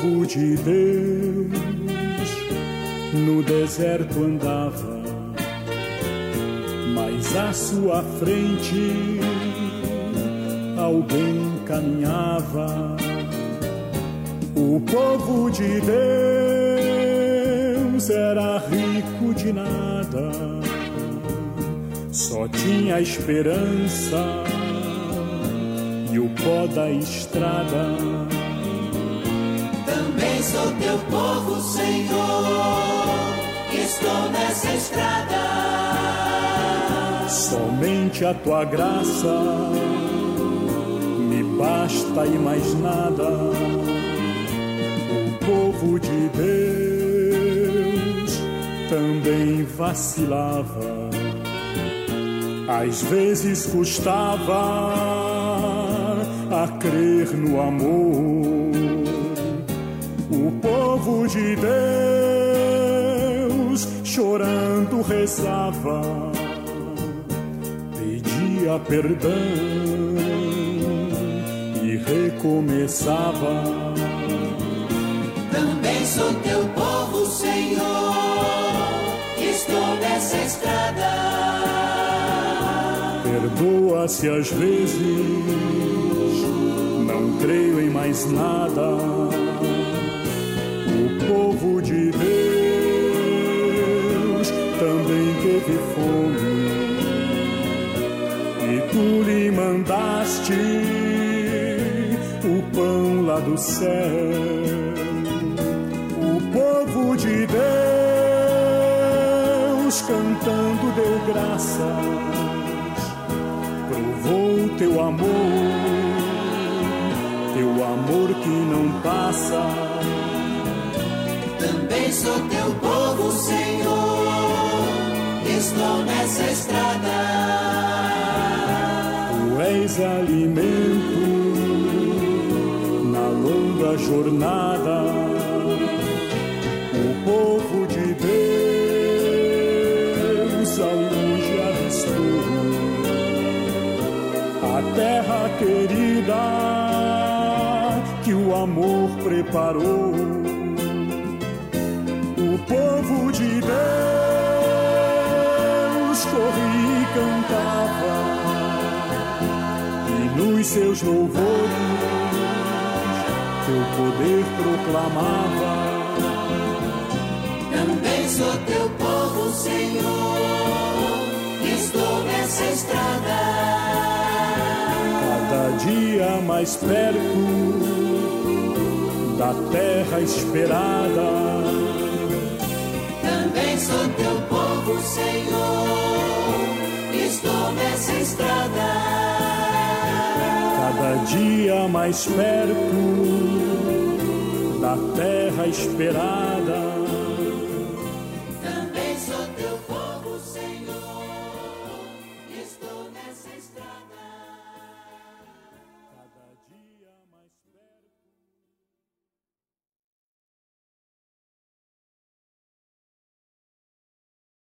povo de Deus no deserto andava, mas à sua frente alguém caminhava. O povo de Deus era rico de nada, só tinha esperança e o pó da estrada. Também sou teu povo, Senhor, estou nessa estrada. Somente a tua graça me basta e mais nada. O povo de Deus também vacilava, às vezes custava a crer no amor. O povo de Deus chorando rezava, pedia perdão e recomeçava. Também sou teu povo, Senhor, estou nessa estrada. Perdoa-se às vezes, não creio em mais nada. O povo de Deus também teve fome e tu lhe mandaste o pão lá do céu. O povo de Deus cantando deu graças, provou teu amor que não passa. Também sou teu povo, Senhor, estou nessa estrada. Tu és alimento na longa jornada. O povo de Deus ao longe avistou a terra querida que o amor preparou. O povo de Deus corria e cantava, e nos seus louvores teu poder proclamava. Também sou teu povo, Senhor, estou nessa estrada. Cada dia mais perto da terra esperada. Também sou teu povo, Senhor, estou nessa estrada. Cada dia mais perto da terra esperada.